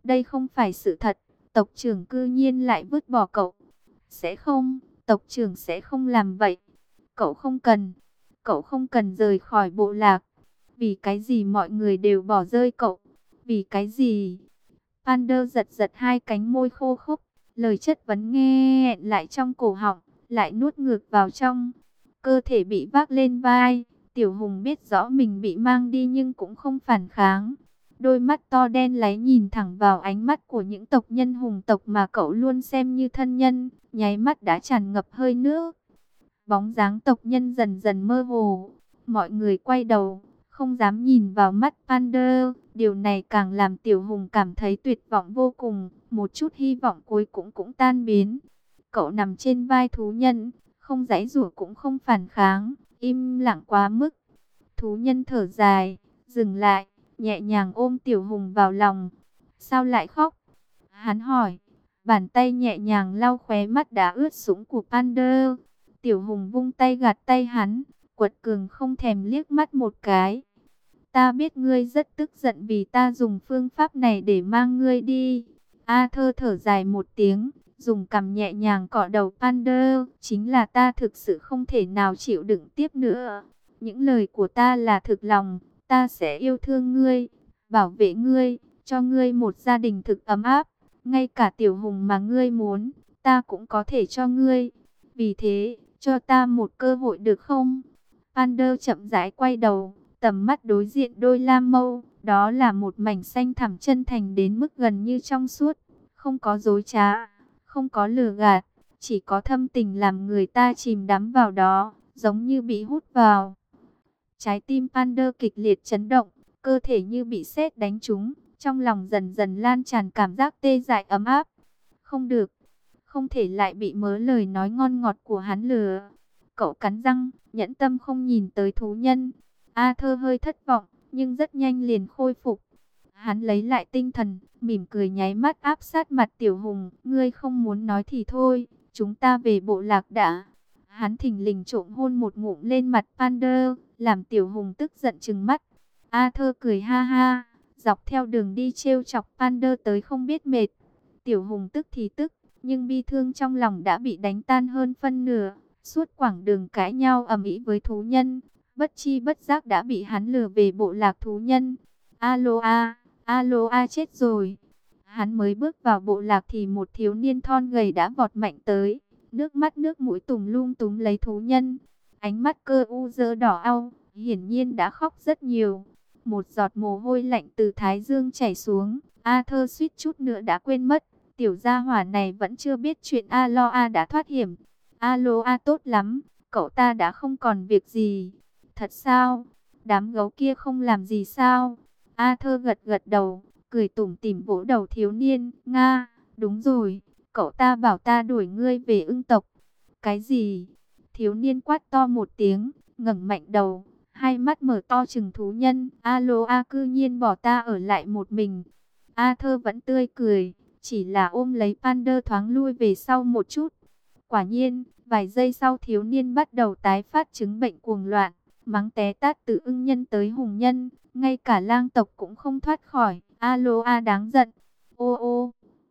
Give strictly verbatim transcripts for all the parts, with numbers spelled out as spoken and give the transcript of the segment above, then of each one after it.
Đây không phải sự thật, tộc trưởng cư nhiên lại vứt bỏ cậu. Sẽ không, tộc trưởng sẽ không làm vậy. Cậu không cần, cậu không cần rời khỏi bộ lạc. Vì cái gì mọi người đều bỏ rơi cậu? Vì cái gì? Pander giật giật hai cánh môi khô khốc, lời chất vấn nghe nghẹn lại trong cổ họng, lại nuốt ngược vào trong. Cơ thể bị vác lên vai, Tiểu Hùng biết rõ mình bị mang đi nhưng cũng không phản kháng. Đôi mắt to đen láy nhìn thẳng vào ánh mắt của những tộc nhân hùng tộc mà cậu luôn xem như thân nhân, nháy mắt đã tràn ngập hơi nước. Bóng dáng tộc nhân dần dần mơ hồ, mọi người quay đầu, không dám nhìn vào mắt Pander. Điều này càng làm Tiểu Hùng cảm thấy tuyệt vọng vô cùng, một chút hy vọng cuối cũng cũng tan biến. Cậu nằm trên vai thú nhân, không giãy giụa cũng không phản kháng, im lặng quá mức. Thú nhân thở dài, dừng lại, nhẹ nhàng ôm Tiểu Hùng vào lòng. Sao lại khóc? Hắn hỏi, bàn tay nhẹ nhàng lau khóe mắt đã ướt sũng của Pander. Tiểu Hùng vung tay gạt tay hắn, quật cường không thèm liếc mắt một cái. Ta biết ngươi rất tức giận vì ta dùng phương pháp này để mang ngươi đi. A Thơ thở dài một tiếng, dùng cằm nhẹ nhàng cọ đầu Pander. Chính là ta thực sự không thể nào chịu đựng tiếp nữa. Những lời của ta là thực lòng, ta sẽ yêu thương ngươi, bảo vệ ngươi, cho ngươi một gia đình thực ấm áp. Ngay cả Tiểu Hùng mà ngươi muốn, ta cũng có thể cho ngươi. Vì thế, cho ta một cơ hội được không? Pander chậm rãi quay đầu, tầm mắt đối diện đôi lam mâu. Đó là một mảnh xanh thẳm chân thành đến mức gần như trong suốt. Không có dối trá, không có lừa gạt, chỉ có thâm tình làm người ta chìm đắm vào đó, giống như bị hút vào. Trái tim Pander kịch liệt chấn động, cơ thể như bị sét đánh trúng, trong lòng dần dần lan tràn cảm giác tê dại ấm áp. Không được, không thể lại bị mớ lời nói ngon ngọt của hắn lừa. Cậu cắn răng, nhẫn tâm không nhìn tới thú nhân. A Thơ hơi thất vọng, nhưng rất nhanh liền khôi phục. Hắn lấy lại tinh thần, mỉm cười nháy mắt áp sát mặt Tiểu Hùng. Ngươi không muốn nói thì thôi, chúng ta về bộ lạc đã. Hắn thình lình trộm hôn một ngụm lên mặt Pander, làm Tiểu Hùng tức giận trừng mắt. A Thơ cười ha ha, dọc theo đường đi trêu chọc Pander tới không biết mệt. Tiểu Hùng tức thì tức, nhưng bi thương trong lòng đã bị đánh tan hơn phân nửa. Suốt quãng đường cãi nhau ầm ĩ với thú nhân, bất chi bất giác đã bị hắn lừa về bộ lạc thú nhân. Alo a, alo a chết rồi. Hắn mới bước vào bộ lạc thì một thiếu niên thon gầy đã vọt mạnh tới, nước mắt nước mũi tùm lum túm lấy thú nhân. Ánh mắt cơ u dơ đỏ au, hiển nhiên đã khóc rất nhiều. Một giọt mồ hôi lạnh từ thái dương chảy xuống, A Thơ suýt chút nữa đã quên mất. Tiểu gia hỏa này vẫn chưa biết chuyện Alo A đã thoát hiểm. Alo A tốt lắm, cậu ta đã không còn việc gì. Thật sao? Đám gấu kia không làm gì sao? A Thơ gật gật đầu, cười tủm tỉm vỗ đầu thiếu niên. Nga, đúng rồi, cậu ta bảo ta đuổi ngươi về ưng tộc. Cái gì? Thiếu niên quát to một tiếng, ngẩng mạnh đầu, hai mắt mở to trừng thú nhân. Alo A cư nhiên bỏ ta ở lại một mình. A Thơ vẫn tươi cười, chỉ là ôm lấy Pander thoáng lui về sau một chút. Quả nhiên, vài giây sau thiếu niên bắt đầu tái phát chứng bệnh cuồng loạn, mắng té tát từ ưng nhân tới hùng nhân, ngay cả lang tộc cũng không thoát khỏi. Alo A đáng giận. Ô ô,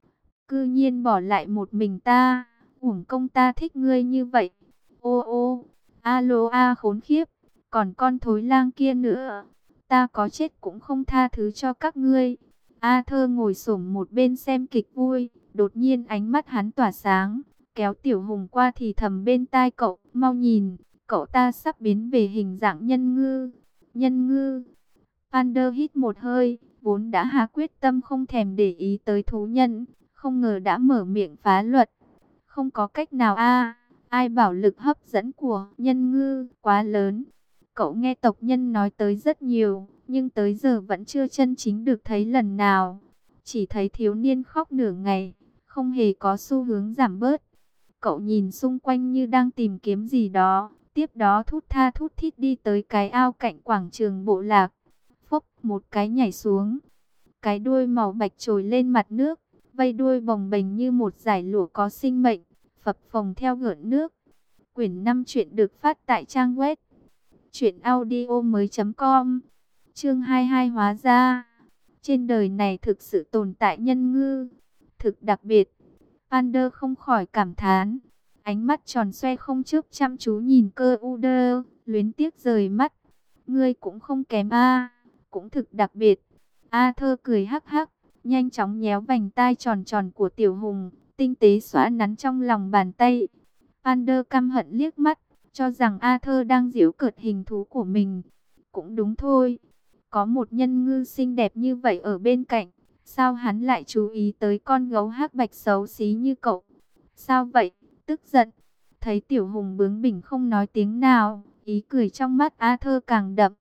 cư nhiên bỏ lại một mình ta, uổng công ta thích ngươi như vậy. Ô ô, alo A khốn khiếp, còn con thối lang kia nữa, ta có chết cũng không tha thứ cho các ngươi. A Thơ ngồi xổm một bên xem kịch vui, đột nhiên ánh mắt hắn tỏa sáng, kéo Tiểu Hùng qua thì thầm bên tai cậu, mau nhìn, cậu ta sắp biến về hình dạng nhân ngư. Nhân ngư. Pander hít một hơi, vốn đã hạ quyết tâm không thèm để ý tới thú nhân, không ngờ đã mở miệng phá luật. Không có cách nào a, ai bảo lực hấp dẫn của nhân ngư quá lớn. Cậu nghe tộc nhân nói tới rất nhiều, nhưng tới giờ vẫn chưa chân chính được thấy lần nào. Chỉ thấy thiếu niên khóc nửa ngày, không hề có xu hướng giảm bớt. Cậu nhìn xung quanh như đang tìm kiếm gì đó, tiếp đó thút tha thút thít đi tới cái ao cạnh quảng trường bộ lạc. Phốc một cái nhảy xuống, cái đuôi màu bạch trồi lên mặt nước, vây đuôi bồng bềnh như một dải lụa có sinh mệnh, phập phồng theo gợn nước. Quyển năm truyện được phát tại trang web truyện audio mới chấm com. Chương hai mươi hai hóa ra. Trên đời này thực sự tồn tại nhân ngư, thực đặc biệt. Pander không khỏi cảm thán. Ánh mắt tròn xoe không chớp chăm chú nhìn Cơ U Đơ, luyến tiếc rời mắt. Ngươi cũng không kém a, cũng thực đặc biệt. A Thơ cười hắc hắc, nhanh chóng nhéo vành tai tròn tròn của Tiểu Hùng, tinh tế xóa nắn trong lòng bàn tay. Pander căm hận liếc mắt, cho rằng A Thơ đang giễu cợt hình thú của mình. Cũng đúng thôi, có một nhân ngư xinh đẹp như vậy ở bên cạnh, sao hắn lại chú ý tới con gấu hắc bạch xấu xí như cậu? Sao vậy? Tức giận. Thấy Tiểu Hùng bướng bỉnh không nói tiếng nào, ý cười trong mắt A Thơ càng đậm.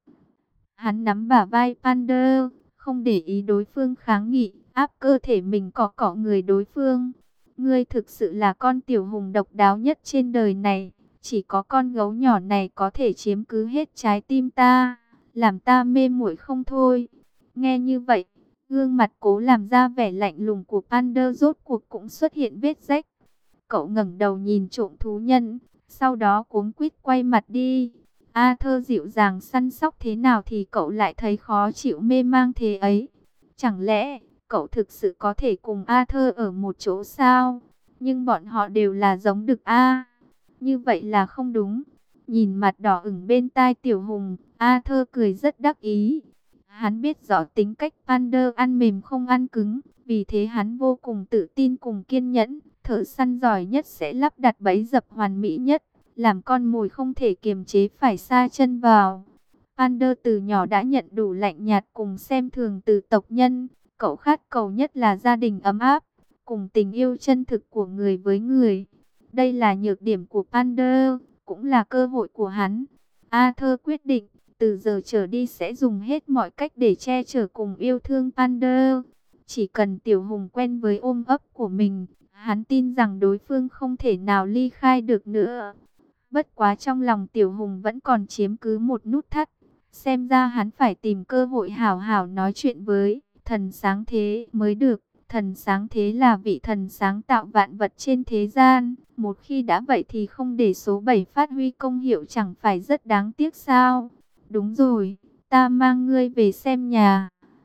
Hắn nắm bả vai Pander, không để ý đối phương kháng nghị, áp cơ thể mình cọ cọ người đối phương. Ngươi thực sự là con Tiểu Hùng độc đáo nhất trên đời này. Chỉ có con gấu nhỏ này có thể chiếm cứ hết trái tim ta, làm ta mê muội không thôi. Nghe như vậy, gương mặt cố làm ra vẻ lạnh lùng của Pander rốt cuộc cũng xuất hiện vết rách. Cậu ngẩng đầu nhìn trộm thú nhân, sau đó cuống quýt quay mặt đi. A Thơ dịu dàng săn sóc thế nào thì cậu lại thấy khó chịu mê mang thế ấy. Chẳng lẽ cậu thực sự có thể cùng A Thơ ở một chỗ sao? Nhưng bọn họ đều là giống đực A. Như vậy là không đúng. Nhìn mặt đỏ ửng bên tai Tiểu Hùng, A Thơ cười rất đắc ý. Hắn biết rõ tính cách Pander ăn mềm không ăn cứng, vì thế hắn vô cùng tự tin cùng kiên nhẫn. Thợ săn giỏi nhất sẽ lắp đặt bẫy dập hoàn mỹ nhất, làm con mồi không thể kiềm chế phải sa chân vào. Pander từ nhỏ đã nhận đủ lạnh nhạt cùng xem thường từ tộc nhân. Cậu khát cầu nhất là gia đình ấm áp, cùng tình yêu chân thực của người với người. Đây là nhược điểm của Pander, cũng là cơ hội của hắn. A Thơ quyết định, từ giờ trở đi sẽ dùng hết mọi cách để che chở cùng yêu thương Pander. Chỉ cần Tiểu Hùng quen với ôm ấp của mình, hắn tin rằng đối phương không thể nào ly khai được nữa. Bất quá trong lòng Tiểu Hùng vẫn còn chiếm cứ một nút thắt. Xem ra hắn phải tìm cơ hội hảo hảo nói chuyện với thần sáng thế mới được. Thần sáng thế là vị thần sáng tạo vạn vật trên thế gian. Một khi đã vậy thì không để số bảy phát huy công hiệu chẳng phải rất đáng tiếc sao? Đúng rồi, ta mang ngươi về xem nhà.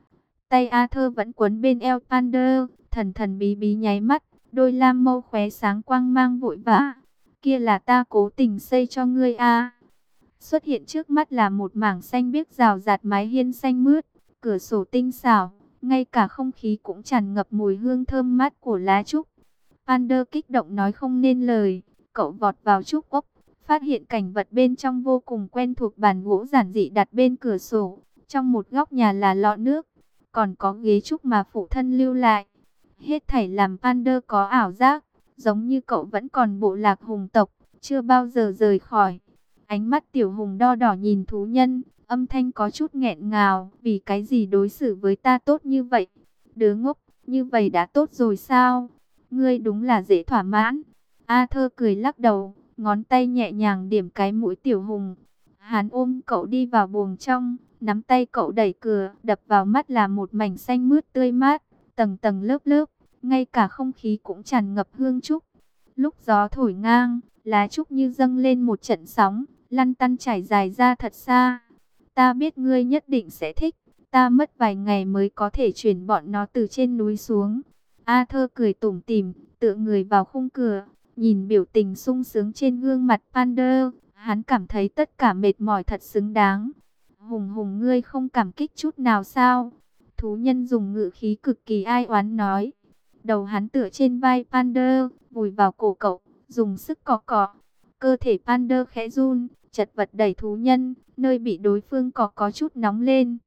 Tay A Thơ vẫn quấn bên eo Pander, thần thần bí bí nháy mắt, đôi lam mâu khóe sáng quang mang vội vã. Kia là ta cố tình xây cho ngươi a. Xuất hiện trước mắt là một mảng xanh biếc rào rạt mái hiên xanh mướt, cửa sổ tinh xảo, ngay cả không khí cũng tràn ngập mùi hương thơm mát của lá trúc. Pander kích động nói không nên lời, cậu vọt vào trúc ốc, phát hiện cảnh vật bên trong vô cùng quen thuộc, bàn gỗ giản dị đặt bên cửa sổ. Trong một góc nhà là lọ nước, còn có ghế trúc mà phụ thân lưu lại. Hết thảy làm Pander có ảo giác, giống như cậu vẫn còn bộ lạc hùng tộc, chưa bao giờ rời khỏi. Ánh mắt Tiểu Hùng đo đỏ nhìn thú nhân, âm thanh có chút nghẹn ngào. Vì cái gì đối xử với ta tốt như vậy? Đứa ngốc, như vậy đã tốt rồi sao? Ngươi đúng là dễ thỏa mãn. A Thơ cười lắc đầu, ngón tay nhẹ nhàng điểm cái mũi Tiểu Hùng. Hắn ôm cậu đi vào buồng trong, nắm tay cậu đẩy cửa, đập vào mắt là một mảnh xanh mướt tươi mát, tầng tầng lớp lớp, ngay cả không khí cũng tràn ngập hương trúc. Lúc gió thổi ngang, lá trúc như dâng lên một trận sóng, lăn tăn trải dài ra thật xa. Ta biết ngươi nhất định sẽ thích, ta mất vài ngày mới có thể chuyển bọn nó từ trên núi xuống. A Thơ cười tủm tỉm, tựa người vào khung cửa, nhìn biểu tình sung sướng trên gương mặt Pander, hắn cảm thấy tất cả mệt mỏi thật xứng đáng. Hùng Hùng, ngươi không cảm kích chút nào sao? Thú nhân dùng ngữ khí cực kỳ ai oán nói. Đầu hắn tựa trên vai Pander, vùi vào cổ cậu, dùng sức cọ cọ. Cơ thể Pander khẽ run, chật vật đẩy thú nhân, nơi bị đối phương cọ có chút nóng lên.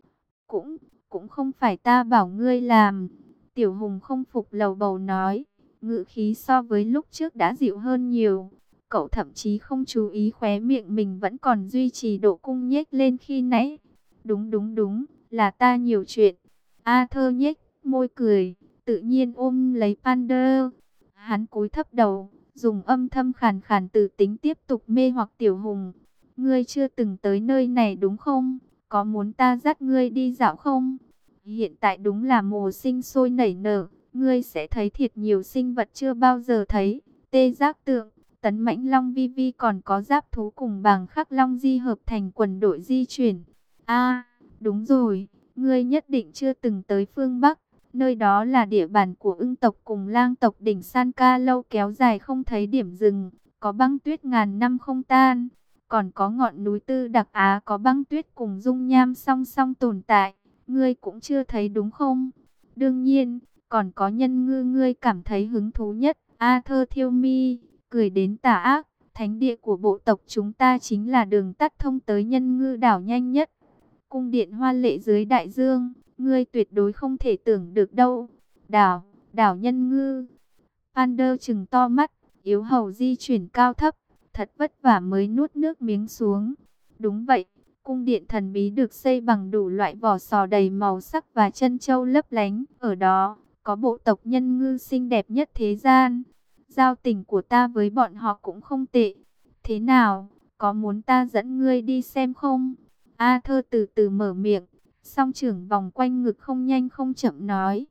Cũng, cũng không phải ta bảo ngươi làm. Tiểu Hùng không phục lầu bầu nói, ngữ khí so với lúc trước đã dịu hơn nhiều. Cậu thậm chí không chú ý khóe miệng mình vẫn còn duy trì độ cung nhếch lên khi nãy. Đúng đúng đúng, là ta nhiều chuyện. A Thơ nhếch môi cười, tự nhiên ôm lấy Pander. Hắn cúi thấp đầu, dùng âm thâm khàn khàn từ tính tiếp tục mê hoặc Tiểu Hùng. Ngươi chưa từng tới nơi này đúng không? Có muốn ta dắt ngươi đi dạo không? Hiện tại đúng là mùa sinh sôi nảy nở, ngươi sẽ thấy thiệt nhiều sinh vật chưa bao giờ thấy. Tê giác tượng, tấn mãnh long vi vi, còn có giáp thú cùng bàng khắc long di hợp thành quần đội di chuyển. A, đúng rồi, ngươi nhất định chưa từng tới phương Bắc. Nơi đó là địa bàn của ưng tộc cùng lang tộc, đỉnh San Ca lâu kéo dài không thấy điểm dừng, có băng tuyết ngàn năm không tan. Còn có ngọn núi Tư Đặc Á có băng tuyết cùng dung nham song song tồn tại, ngươi cũng chưa thấy đúng không? Đương nhiên, còn có nhân ngư ngươi cảm thấy hứng thú nhất. Arthur Thiêu Mi cười đến tà ác, thánh địa của bộ tộc chúng ta chính là đường tắt thông tới nhân ngư đảo nhanh nhất. Cung điện hoa lệ dưới đại dương, ngươi tuyệt đối không thể tưởng được đâu. Đảo, đảo nhân ngư. Pander trừng to mắt, yếu hầu di chuyển cao thấp, thật vất vả mới nuốt nước miếng xuống. Đúng vậy, cung điện thần bí được xây bằng đủ loại vỏ sò đầy màu sắc và chân châu lấp lánh. Ở đó, có bộ tộc nhân ngư xinh đẹp nhất thế gian. Giao tình của ta với bọn họ cũng không tệ. Thế nào, có muốn ta dẫn ngươi đi xem không? Arthur từ từ mở miệng, song trưởng vòng quanh ngực không nhanh không chậm nói.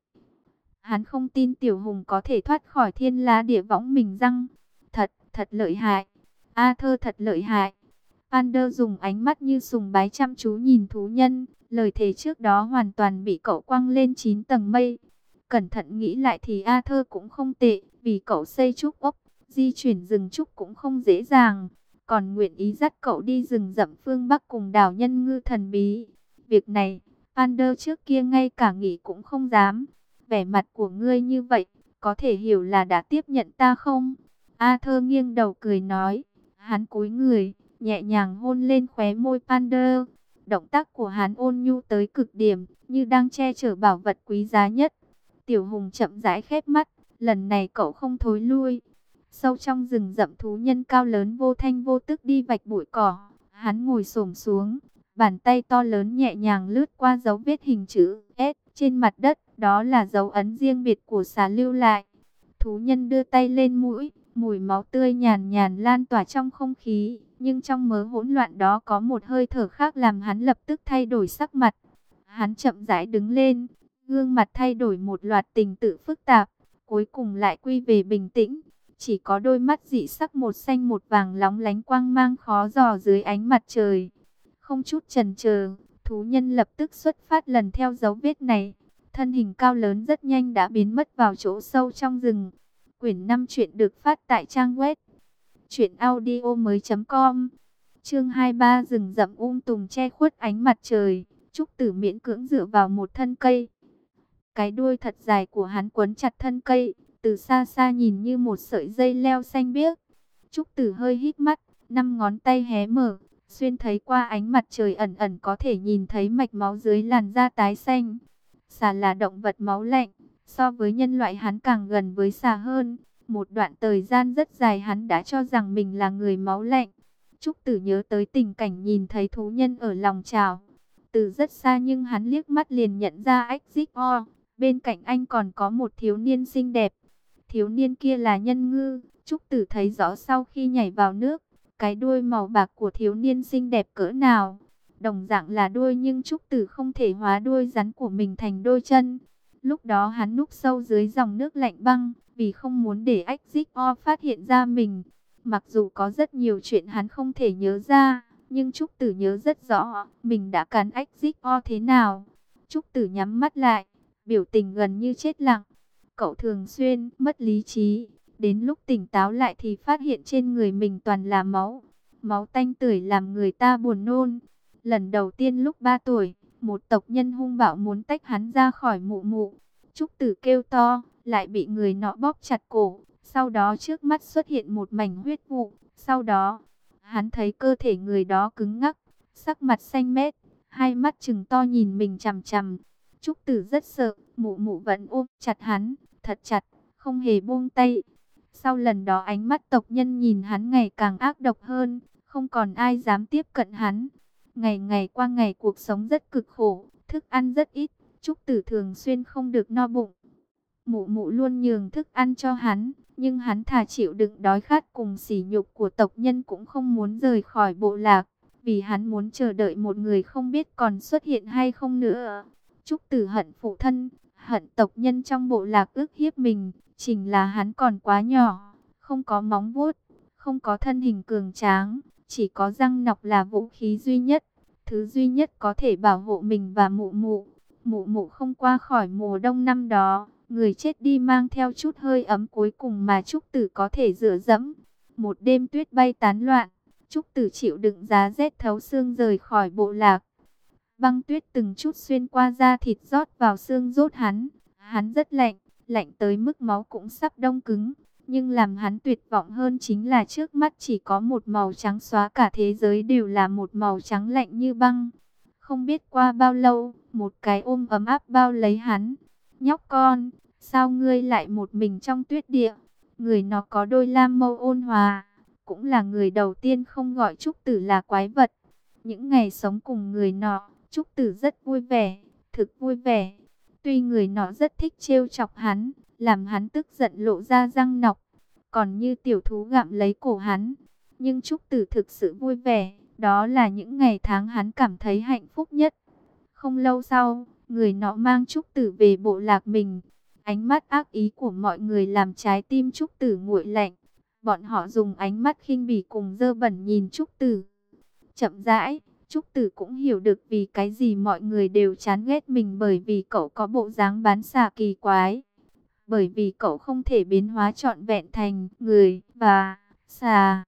Hắn không tin Tiểu Hùng có thể thoát khỏi thiên la địa võng mình răng. Thật, thật lợi hại. Arthur thật lợi hại. Pander dùng ánh mắt như sùng bái chăm chú nhìn thú nhân. Lời thề trước đó hoàn toàn bị cậu quăng lên chín tầng mây. Cẩn thận nghĩ lại thì Arthur cũng không tệ. Vì cậu xây trúc ốc, di chuyển rừng trúc cũng không dễ dàng. Còn nguyện ý dắt cậu đi rừng rậm phương Bắc cùng đảo nhân ngư thần bí. Việc này, Pander trước kia ngay cả nghĩ cũng không dám. Vẻ mặt của ngươi như vậy, có thể hiểu là đã tiếp nhận ta không? Arthur nghiêng đầu cười nói. Hắn cúi người, nhẹ nhàng hôn lên khóe môi Pander. Động tác của hắn ôn nhu tới cực điểm, như đang che chở bảo vật quý giá nhất. Tiểu Hùng chậm rãi khép mắt, lần này cậu không thối lui. Sâu trong rừng rậm, thú nhân cao lớn vô thanh vô tức đi vạch bụi cỏ. Hắn ngồi xổm xuống, bàn tay to lớn nhẹ nhàng lướt qua dấu vết hình chữ S trên mặt đất. Đó là dấu ấn riêng biệt của xà lưu lại. Thú nhân đưa tay lên mũi, mùi máu tươi nhàn nhàn lan tỏa trong không khí. Nhưng trong mớ hỗn loạn đó có một hơi thở khác làm hắn lập tức thay đổi sắc mặt. Hắn chậm rãi đứng lên, gương mặt thay đổi một loạt tình tự phức tạp, cuối cùng lại quy về bình tĩnh. Chỉ có đôi mắt dị sắc một xanh một vàng lóng lánh quang mang khó dò dưới ánh mặt trời. Không chút chần chờ, thú nhân lập tức xuất phát lần theo dấu vết này. Thân hình cao lớn rất nhanh đã biến mất vào chỗ sâu trong rừng. Quyển năm truyện được phát tại trang web truyện audio mới chấm com. Chương hai mươi ba, rừng rậm um tùm che khuất ánh mặt trời. Trúc Tử miễn cưỡng dựa vào một thân cây. Cái đuôi thật dài của hắn quấn chặt thân cây, từ xa xa nhìn như một sợi dây leo xanh biếc. Trúc Tử hơi hít mắt, năm ngón tay hé mở, xuyên thấy qua ánh mặt trời ẩn ẩn có thể nhìn thấy mạch máu dưới làn da tái xanh. Xà là động vật máu lạnh, so với nhân loại hắn càng gần với xà hơn. Một đoạn thời gian rất dài hắn đã cho rằng mình là người máu lạnh. Trúc Tử nhớ tới tình cảnh nhìn thấy thú nhân ở lòng chảo. Từ rất xa nhưng hắn liếc mắt liền nhận ra ếch dích o. Bên cạnh anh còn có một thiếu niên xinh đẹp. Thiếu niên kia là nhân ngư. Trúc Tử thấy rõ sau khi nhảy vào nước, cái đuôi màu bạc của thiếu niên xinh đẹp cỡ nào. Đồng dạng là đuôi nhưng Trúc Tử không thể hóa đuôi rắn của mình thành đôi chân. Lúc đó hắn núp sâu dưới dòng nước lạnh băng, vì không muốn để ếch dích o phát hiện ra mình. Mặc dù có rất nhiều chuyện hắn không thể nhớ ra, nhưng Trúc Tử nhớ rất rõ mình đã cắn ếch dích o thế nào. Trúc Tử nhắm mắt lại, biểu tình gần như chết lặng. Cậu thường xuyên mất lý trí, đến lúc tỉnh táo lại thì phát hiện trên người mình toàn là máu. Máu tanh tưởi làm người ta buồn nôn. Lần đầu tiên lúc ba tuổi, một tộc nhân hung bạo muốn tách hắn ra khỏi mụ mụ. Trúc Tử kêu to, lại bị người nọ bóp chặt cổ. Sau đó trước mắt xuất hiện một mảnh huyết vụ. Sau đó, hắn thấy cơ thể người đó cứng ngắc, sắc mặt xanh mét, hai mắt trừng to nhìn mình chằm chằm. Trúc Tử rất sợ, mụ mụ vẫn ôm chặt hắn, thật chặt, không hề buông tay. Sau lần đó ánh mắt tộc nhân nhìn hắn ngày càng ác độc hơn, không còn ai dám tiếp cận hắn. Ngày ngày qua ngày cuộc sống rất cực khổ, thức ăn rất ít, Trúc Tử thường xuyên không được no bụng. Mụ mụ luôn nhường thức ăn cho hắn, nhưng hắn thà chịu đựng đói khát cùng sỉ nhục của tộc nhân cũng không muốn rời khỏi bộ lạc, vì hắn muốn chờ đợi một người không biết còn xuất hiện hay không nữa. Trúc Tử hận phụ thân, hận tộc nhân trong bộ lạc ức hiếp mình, chính là hắn còn quá nhỏ, không có móng vuốt, không có thân hình cường tráng, chỉ có răng nọc là vũ khí duy nhất, thứ duy nhất có thể bảo hộ mình và mụ mụ. Mụ mụ không qua khỏi mùa đông năm đó, người chết đi mang theo chút hơi ấm cuối cùng mà Trúc Tử có thể dựa dẫm. Một đêm tuyết bay tán loạn, Trúc Tử chịu đựng giá rét thấu xương rời khỏi bộ lạc. Băng tuyết từng chút xuyên qua da thịt rót vào xương rốt hắn. Hắn rất lạnh, lạnh tới mức máu cũng sắp đông cứng. Nhưng làm hắn tuyệt vọng hơn chính là trước mắt chỉ có một màu trắng xóa, cả thế giới đều là một màu trắng lạnh như băng. Không biết qua bao lâu, một cái ôm ấm áp bao lấy hắn. Nhóc con, sao ngươi lại một mình trong tuyết địa? Người nó có đôi lam mâu ôn hòa, cũng là người đầu tiên không gọi Trúc Tử là quái vật. Những ngày sống cùng người nọ, Trúc Tử rất vui vẻ, thực vui vẻ. Tuy người nọ rất thích trêu chọc hắn, làm hắn tức giận lộ ra răng nọc, còn như tiểu thú gặm lấy cổ hắn. Nhưng Trúc Tử thực sự vui vẻ, đó là những ngày tháng hắn cảm thấy hạnh phúc nhất. Không lâu sau, người nọ mang Trúc Tử về bộ lạc mình. Ánh mắt ác ý của mọi người làm trái tim Trúc Tử nguội lạnh. Bọn họ dùng ánh mắt khinh bỉ cùng dơ bẩn nhìn Trúc Tử. Chậm rãi, Trúc Tử cũng hiểu được vì cái gì mọi người đều chán ghét mình, bởi vì cậu có bộ dáng bán xà kỳ quái. Bởi vì cậu không thể biến hóa trọn vẹn thành người và xà.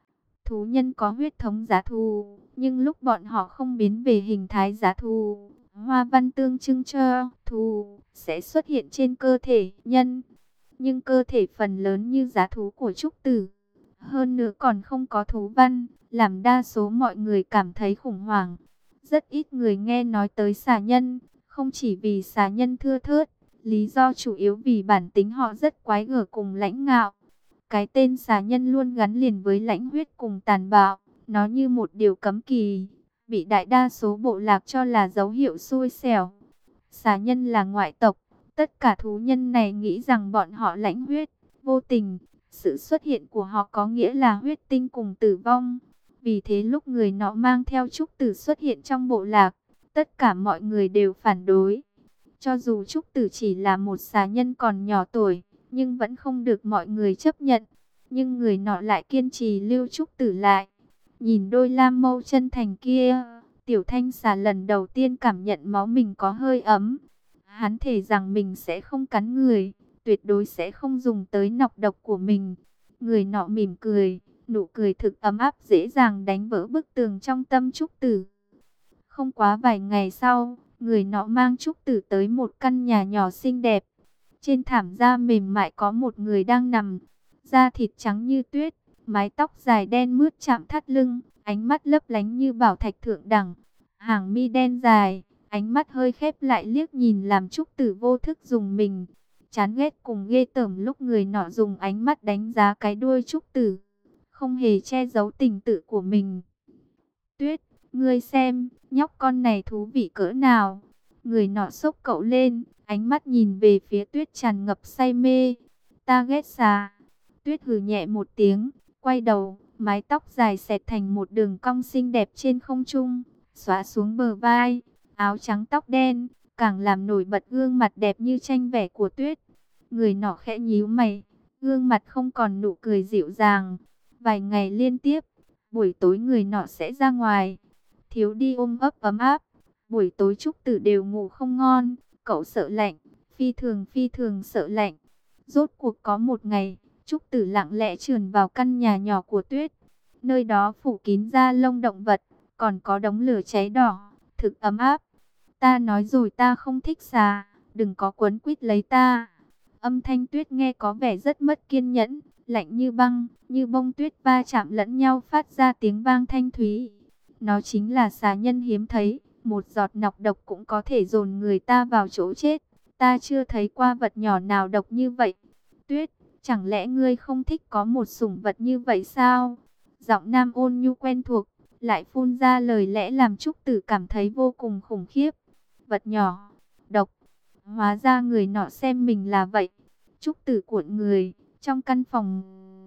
Thú nhân có huyết thống giá thú, nhưng lúc bọn họ không biến về hình thái giá thú, hoa văn tương trưng cho thú sẽ xuất hiện trên cơ thể nhân. Nhưng cơ thể phần lớn như giá thú của Trúc Tử, hơn nữa còn không có thú văn, làm đa số mọi người cảm thấy khủng hoảng. Rất ít người nghe nói tới xà nhân, không chỉ vì xà nhân thưa thớt, lý do chủ yếu vì bản tính họ rất quái gở cùng lãnh ngạo. Cái tên xà nhân luôn gắn liền với lãnh huyết cùng tàn bạo, nó như một điều cấm kỵ, bị đại đa số bộ lạc cho là dấu hiệu xui xẻo. Xà nhân là ngoại tộc, tất cả thú nhân này nghĩ rằng bọn họ lãnh huyết, vô tình. Sự xuất hiện của họ có nghĩa là huyết tinh cùng tử vong. Vì thế lúc người nọ mang theo Trúc Tử xuất hiện trong bộ lạc, tất cả mọi người đều phản đối. Cho dù Trúc Tử chỉ là một xà nhân còn nhỏ tuổi, nhưng vẫn không được mọi người chấp nhận. Nhưng người nọ lại kiên trì lưu Trúc Tử lại. Nhìn đôi lam mâu chân thành kia, Tiểu Thanh xà lần đầu tiên cảm nhận máu mình có hơi ấm. Hắn thề rằng mình sẽ không cắn người, tuyệt đối sẽ không dùng tới nọc độc của mình. Người nọ mỉm cười, nụ cười thực ấm áp dễ dàng đánh vỡ bức tường trong tâm Trúc Tử. Không quá vài ngày sau, người nọ mang Trúc Tử tới một căn nhà nhỏ xinh đẹp. Trên thảm da mềm mại có một người đang nằm, da thịt trắng như tuyết, mái tóc dài đen mướt chạm thắt lưng, ánh mắt lấp lánh như bảo thạch thượng đẳng, hàng mi đen dài, ánh mắt hơi khép lại liếc nhìn làm Trúc Tử vô thức dùng mình. Chán ghét cùng ghê tởm lúc người nọ dùng ánh mắt đánh giá cái đuôi Trúc Tử, không hề che giấu tình tự của mình. Tuyết, ngươi xem, nhóc con này thú vị cỡ nào. Người nọ xốc cậu lên, ánh mắt nhìn về phía Tuyết tràn ngập say mê. Ta ghét xà. Tuyết hừ nhẹ một tiếng, quay đầu, mái tóc dài xẹt thành một đường cong xinh đẹp trên không trung, xõa xuống bờ vai, áo trắng tóc đen, càng làm nổi bật gương mặt đẹp như tranh vẽ của Tuyết. Người nọ khẽ nhíu mày, gương mặt không còn nụ cười dịu dàng. Vài ngày liên tiếp, buổi tối người nọ sẽ ra ngoài, thiếu đi ôm ấp ấm áp. Buổi tối Trúc Tử đều ngủ không ngon, cậu sợ lạnh, phi thường phi thường sợ lạnh. Rốt cuộc có một ngày, Trúc Tử lặng lẽ trườn vào căn nhà nhỏ của Tuyết. Nơi đó phủ kín da lông động vật, còn có đống lửa cháy đỏ, thực ấm áp. Ta nói rồi ta không thích xà, đừng có quấn quýt lấy ta. Âm thanh Tuyết nghe có vẻ rất mất kiên nhẫn, lạnh như băng, như bông tuyết va chạm lẫn nhau phát ra tiếng vang thanh thúy. Nó chính là xà nhân hiếm thấy, một giọt nọc độc cũng có thể dồn người ta vào chỗ chết. Ta chưa thấy qua vật nhỏ nào độc như vậy. Tuyết, chẳng lẽ ngươi không thích có một sủng vật như vậy sao? Giọng nam ôn nhu quen thuộc, lại phun ra lời lẽ làm Trúc Tử cảm thấy vô cùng khủng khiếp. Vật nhỏ, độc, hóa ra người nọ xem mình là vậy. Trúc Tử cuộn người, trong căn phòng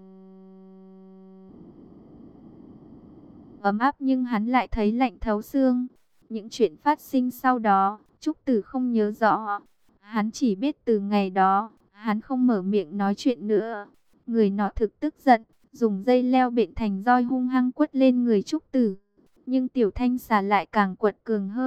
ấm áp nhưng hắn lại thấy lạnh thấu xương. Những chuyện phát sinh sau đó, Trúc Tử không nhớ rõ. Hắn chỉ biết từ ngày đó, hắn không mở miệng nói chuyện nữa. Người nọ thực tức giận, dùng dây leo bện thành roi hung hăng quất lên người Trúc Tử. Nhưng Tiểu Thanh xà lại càng quật cường hơn,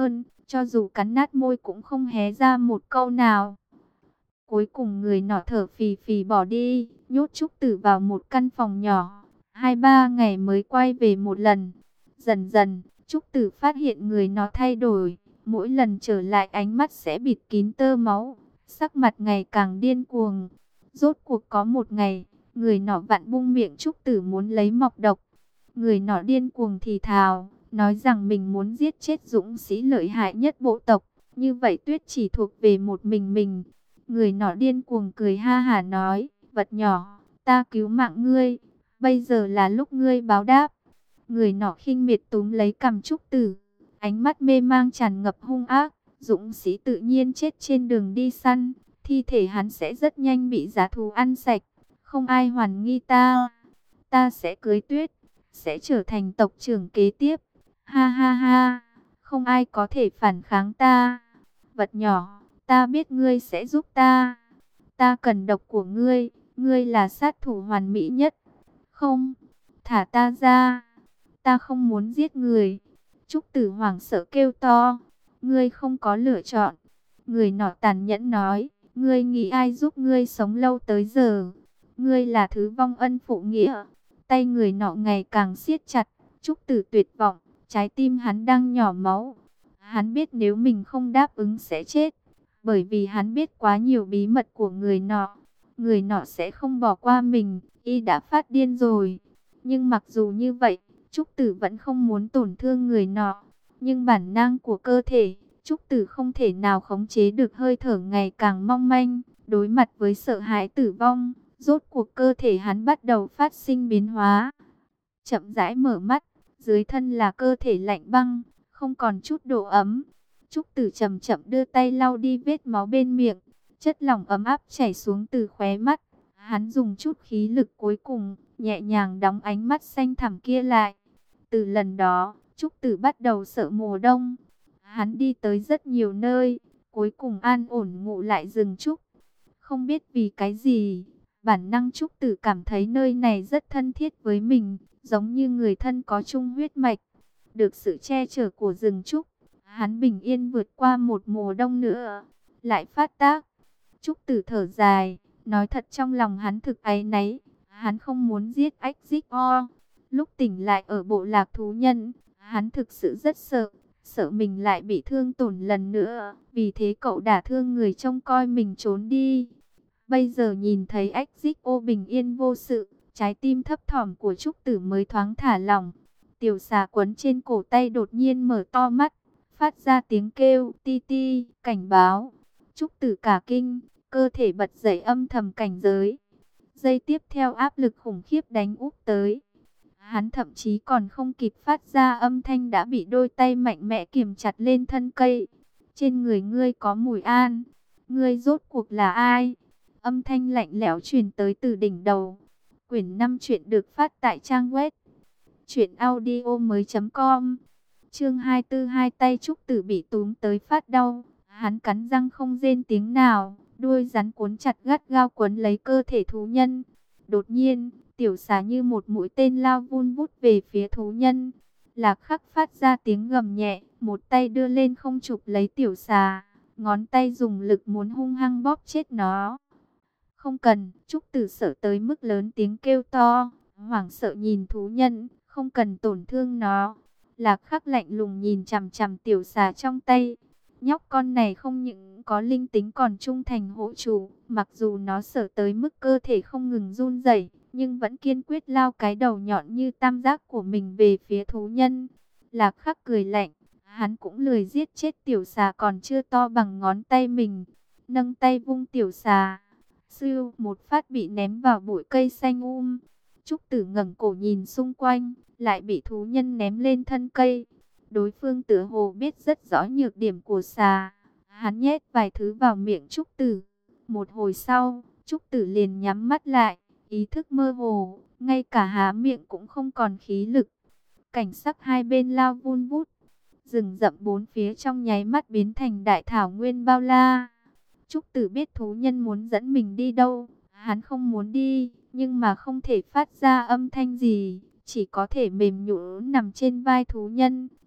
cho dù cắn nát môi cũng không hé ra một câu nào. Cuối cùng người nọ thở phì phì bỏ đi, nhốt Trúc Tử vào một căn phòng nhỏ, hai ba ngày mới quay về một lần. Dần dần, Trúc Tử phát hiện người nó thay đổi, mỗi lần trở lại ánh mắt sẽ bịt kín tơ máu, sắc mặt ngày càng điên cuồng. Rốt cuộc có một ngày, người nọ vặn bung miệng Trúc Tử muốn lấy mọc độc. Người nọ điên cuồng thì thào, nói rằng mình muốn giết chết dũng sĩ lợi hại nhất bộ tộc, như vậy tuyết chỉ thuộc về một mình mình. Người nọ điên cuồng cười ha hả nói, vật nhỏ, ta cứu mạng ngươi, bây giờ là lúc ngươi báo đáp. Người nọ khinh miệt túm lấy cằm Trúc Tử, ánh mắt mê mang tràn ngập hung ác. Dũng sĩ tự nhiên chết trên đường đi săn, thi thể hắn sẽ rất nhanh bị dã thú ăn sạch, không ai hoài nghi ta. Ta sẽ cưới Tuyết, sẽ trở thành tộc trưởng kế tiếp. Ha ha ha, không ai có thể phản kháng ta. Vật nhỏ, ta biết ngươi sẽ giúp ta. Ta cần độc của ngươi, ngươi là sát thủ hoàn mỹ nhất. Không, thả ta ra. Ta không muốn giết người. Trúc Tử hoảng sợ kêu to. Ngươi không có lựa chọn. Người nọ tàn nhẫn nói. Ngươi nghĩ ai giúp ngươi sống lâu tới giờ? Ngươi là thứ vong ân phụ nghĩa. Tay người nọ ngày càng siết chặt. Trúc Tử tuyệt vọng. Trái tim hắn đang nhỏ máu. Hắn biết nếu mình không đáp ứng sẽ chết. Bởi vì hắn biết quá nhiều bí mật của người nọ. Người nọ sẽ không bỏ qua mình. Y đã phát điên rồi. Nhưng mặc dù như vậy, Trúc Tử vẫn không muốn tổn thương người nọ. Nhưng bản năng của cơ thể, Trúc Tử không thể nào khống chế được hơi thở ngày càng mong manh. Đối mặt với sợ hãi tử vong, rốt cuộc cơ thể hắn bắt đầu phát sinh biến hóa. Chậm rãi mở mắt, dưới thân là cơ thể lạnh băng, không còn chút độ ấm. Trúc Tử chậm chậm đưa tay lau đi vết máu bên miệng, chất lỏng ấm áp chảy xuống từ khóe mắt. Hắn dùng chút khí lực cuối cùng, nhẹ nhàng đóng ánh mắt xanh thẳm kia lại. Từ lần đó, Trúc Tử bắt đầu sợ mùa đông. Hắn đi tới rất nhiều nơi, cuối cùng an ổn ngủ lại rừng trúc. Không biết vì cái gì, bản năng Trúc Tử cảm thấy nơi này rất thân thiết với mình, giống như người thân có chung huyết mạch. Được sự che chở của rừng trúc, hắn bình yên vượt qua một mùa đông nữa. Lại phát tác. Trúc Tử thở dài, nói thật trong lòng hắn thực áy náy. Hắn không muốn giết ách dích o. Lúc tỉnh lại ở bộ lạc thú nhân, hắn thực sự rất sợ. Sợ mình lại bị thương tổn lần nữa. Vì thế cậu đả thương người trông coi mình trốn đi. Bây giờ nhìn thấy ách dích ô bình yên vô sự, trái tim thấp thỏm của Trúc Tử mới thoáng thả lỏng. Tiểu xà quấn trên cổ tay đột nhiên mở to mắt, phát ra tiếng kêu ti ti, cảnh báo. Trúc Tử cả kinh, cơ thể bật dậy âm thầm cảnh giới. Giây tiếp theo áp lực khủng khiếp đánh úp tới. Hắn thậm chí còn không kịp phát ra âm thanh đã bị đôi tay mạnh mẽ kiềm chặt lên thân cây. Trên người ngươi có mùi an. Ngươi rốt cuộc là ai? Âm thanh lạnh lẽo truyền tới từ đỉnh đầu. Quyển năm truyện được phát tại trang web truyện audio mới chấm com. Chương hai mươi tư, hai tay Trúc Tử bị túm tới phát đau. Hắn cắn răng không rên tiếng nào. Đuôi rắn cuốn chặt gắt gao quấn lấy cơ thể thú nhân. Đột nhiên, tiểu xà như một mũi tên lao vun vút về phía thú nhân. Lạc Khắc phát ra tiếng gầm nhẹ, một tay đưa lên không chụp lấy tiểu xà, ngón tay dùng lực muốn hung hăng bóp chết nó. Không cần, Trúc Tử sợ tới mức lớn tiếng kêu to, hoảng sợ nhìn thú nhân, không cần tổn thương nó. Lạc Khắc lạnh lùng nhìn chằm chằm tiểu xà trong tay. Nhóc con này không những có linh tính còn trung thành hộ chủ, mặc dù nó sợ tới mức cơ thể không ngừng run rẩy, nhưng vẫn kiên quyết lao cái đầu nhọn như tam giác của mình về phía thú nhân. Lạc Khắc cười lạnh, hắn cũng lười giết chết tiểu xà còn chưa to bằng ngón tay mình. Nâng tay vung tiểu xà, siêu một phát bị ném vào bụi cây xanh um. Trúc Tử ngẩng cổ nhìn xung quanh, lại bị thú nhân ném lên thân cây. Đối phương tựa hồ biết rất rõ nhược điểm của xà. Hắn nhét vài thứ vào miệng Trúc Tử. Một hồi sau, Trúc Tử liền nhắm mắt lại, ý thức mơ hồ, ngay cả há miệng cũng không còn khí lực. Cảnh sắc hai bên lao vun vút, rừng rậm bốn phía trong nháy mắt biến thành đại thảo nguyên bao la. Trúc Tử biết thú nhân muốn dẫn mình đi đâu, hắn không muốn đi, nhưng mà không thể phát ra âm thanh gì, chỉ có thể mềm nhũn nằm trên vai thú nhân,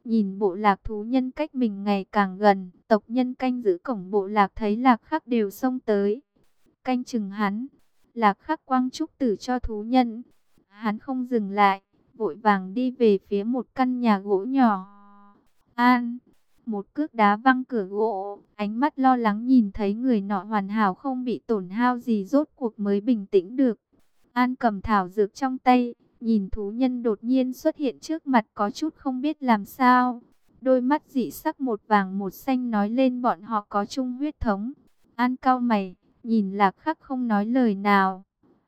Nhìn bộ lạc thú nhân cách mình ngày càng gần, tộc nhân canh giữ cổng bộ lạc thấy Lạc Khắc đều xông tới. Canh chừng hắn, Lạc Khắc quăng trúc tử cho thú nhân. Hắn không dừng lại, vội vàng đi về phía một căn nhà gỗ nhỏ. An, một cước đá văng cửa gỗ, ánh mắt lo lắng nhìn thấy người nọ hoàn hảo không bị tổn hao gì, rốt cuộc mới bình tĩnh được. An cầm thảo dược trong tay, nhìn thú nhân đột nhiên xuất hiện trước mặt có chút không biết làm sao. Đôi mắt dị sắc một vàng một xanh nói lên bọn họ có chung huyết thống. An cau mày, nhìn Lạc Khắc không nói lời nào.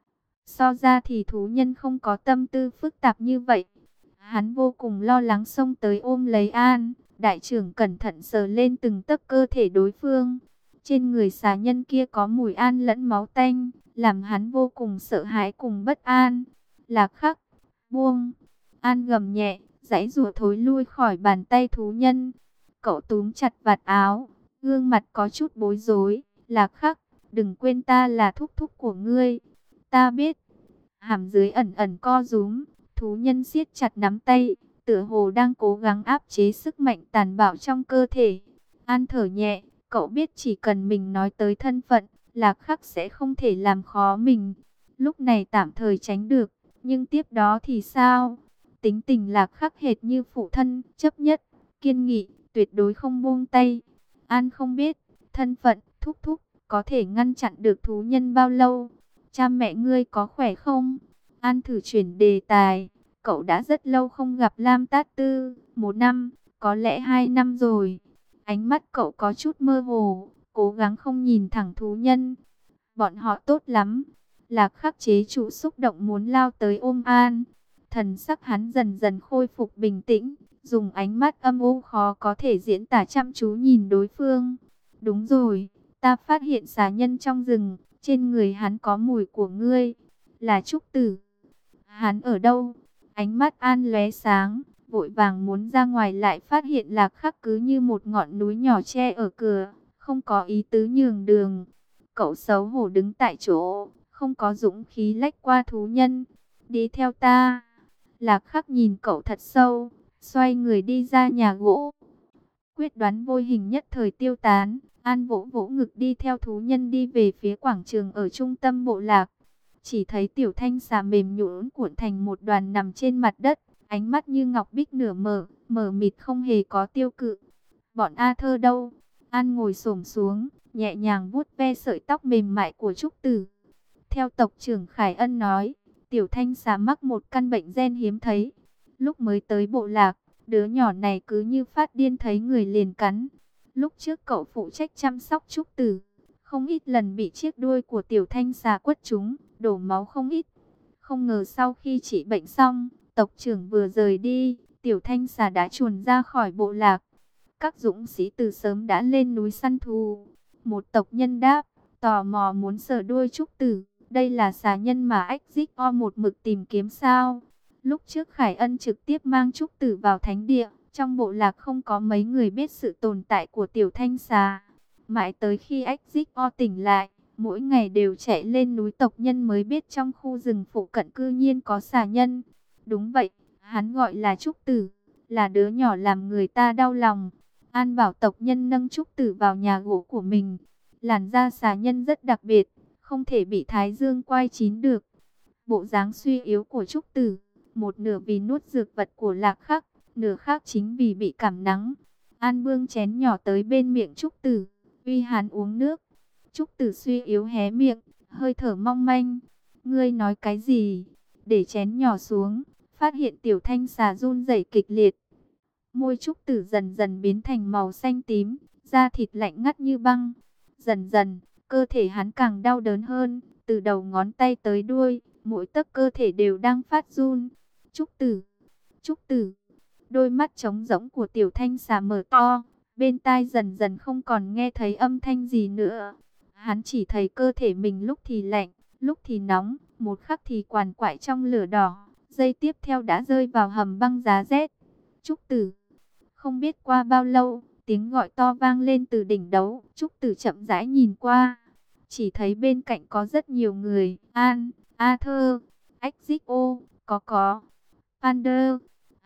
So ra thì thú nhân không có tâm tư phức tạp như vậy. Hắn vô cùng lo lắng xông tới ôm lấy An. Đại trưởng cẩn thận sờ lên từng tấc cơ thể đối phương. Trên người xà nhân kia có mùi An lẫn máu tanh, làm hắn vô cùng sợ hãi cùng bất an. Lạc Khắc, buông. An gầm nhẹ, giãy giụa thối lui khỏi bàn tay thú nhân. Cậu túm chặt vạt áo, gương mặt có chút bối rối. Lạc Khắc, đừng quên ta là thúc thúc của ngươi. Ta biết. Hàm dưới ẩn ẩn co rúm, thú nhân siết chặt nắm tay, tựa hồ đang cố gắng áp chế sức mạnh tàn bạo trong cơ thể. An thở nhẹ, cậu biết chỉ cần mình nói tới thân phận, Lạc Khắc sẽ không thể làm khó mình. Lúc này tạm thời tránh được, nhưng tiếp đó thì sao? Tính tình Lạc Khắc hệt như phụ thân, chấp nhất, kiên nghị, tuyệt đối không buông tay. An không biết, thân phận, thúc thúc, có thể ngăn chặn được thú nhân bao lâu? Cha mẹ ngươi có khỏe không? An thử chuyển đề tài. Cậu đã rất lâu không gặp Lam Tát Tư. Một năm, có lẽ hai năm rồi. Ánh mắt cậu có chút mơ hồ, cố gắng không nhìn thẳng thú nhân. Bọn họ tốt lắm. Lạc Khắc chế trụ xúc động muốn lao tới ôm An. Thần sắc hắn dần dần khôi phục bình tĩnh, dùng ánh mắt âm u khó có thể diễn tả chăm chú nhìn đối phương. Đúng rồi, ta phát hiện xà nhân trong rừng, trên người hắn có mùi của ngươi, là Trúc Tử. Hắn ở đâu? Ánh mắt An lóe sáng, vội vàng muốn ra ngoài lại phát hiện Lạc Khắc cứ như một ngọn núi nhỏ che ở cửa, không có ý tứ nhường đường. Cậu xấu hổ đứng tại chỗ, không có dũng khí lách qua thú nhân. Đi theo ta. Lạc Khắc nhìn cậu thật sâu, xoay người đi ra nhà gỗ. Quyết đoán vô hình nhất thời tiêu tán, An vỗ vỗ ngực đi theo thú nhân đi về phía quảng trường ở trung tâm bộ lạc. Chỉ thấy tiểu thanh xà mềm nhũn cuộn thành một đoàn nằm trên mặt đất, ánh mắt như ngọc bích nửa mở, mở mịt không hề có tiêu cự. Bọn A Thơ đâu? An ngồi xổm xuống, nhẹ nhàng vuốt ve sợi tóc mềm mại của Trúc Tử. Theo tộc trưởng Khải Ân nói, tiểu thanh xà mắc một căn bệnh gen hiếm thấy. Lúc mới tới bộ lạc, đứa nhỏ này cứ như phát điên thấy người liền cắn. Lúc trước cậu phụ trách chăm sóc Trúc Tử, không ít lần bị chiếc đuôi của tiểu thanh xà quất trúng, đổ máu không ít. Không ngờ sau khi trị bệnh xong, tộc trưởng vừa rời đi, tiểu thanh xà đã chuồn ra khỏi bộ lạc. Các dũng sĩ từ sớm đã lên núi săn thú. Một tộc nhân đáp, tò mò muốn sờ đuôi Trúc Tử. Đây là xà nhân mà ách dích o một mực tìm kiếm sao? Lúc trước Khải Ân trực tiếp mang Trúc Tử vào thánh địa, trong bộ lạc không có mấy người biết sự tồn tại của tiểu thanh xà. Mãi tới khi ách dích o tỉnh lại, mỗi ngày đều chạy lên núi, tộc nhân mới biết trong khu rừng phụ cận cư nhiên có xà nhân. Đúng vậy, hắn gọi là Trúc Tử, là đứa nhỏ làm người ta đau lòng. An bảo tộc nhân nâng Trúc Tử vào nhà gỗ của mình. Làn da xà nhân rất đặc biệt, không thể bị thái dương quay chín được. Bộ dáng suy yếu của Trúc Tử, một nửa vì nuốt dược vật của Lạc Khắc, nửa khác chính vì bị cảm nắng. An bưng chén nhỏ tới bên miệng Trúc Tử, uy hắn uống nước. Trúc Tử suy yếu hé miệng, hơi thở mong manh. Ngươi nói cái gì? Để chén nhỏ xuống, phát hiện tiểu thanh xà run rẩy kịch liệt. Môi Trúc Tử dần dần biến thành màu xanh tím, da thịt lạnh ngắt như băng. Dần dần, cơ thể hắn càng đau đớn hơn, từ đầu ngón tay tới đuôi, mỗi tấc cơ thể đều đang phát run. Trúc Tử, Trúc Tử. Đôi mắt trống rỗng của tiểu thanh xà mở to, bên tai dần dần không còn nghe thấy âm thanh gì nữa. Hắn chỉ thấy cơ thể mình lúc thì lạnh, lúc thì nóng, một khắc thì quằn quại trong lửa đỏ, giây tiếp theo đã rơi vào hầm băng giá rét. Trúc Tử. Không biết qua bao lâu, tiếng gọi to vang lên từ đỉnh đấu. Trúc Tử chậm rãi nhìn qua, chỉ thấy bên cạnh có rất nhiều người. An, A Thơ, Ách Dích Ô, có có, Pander.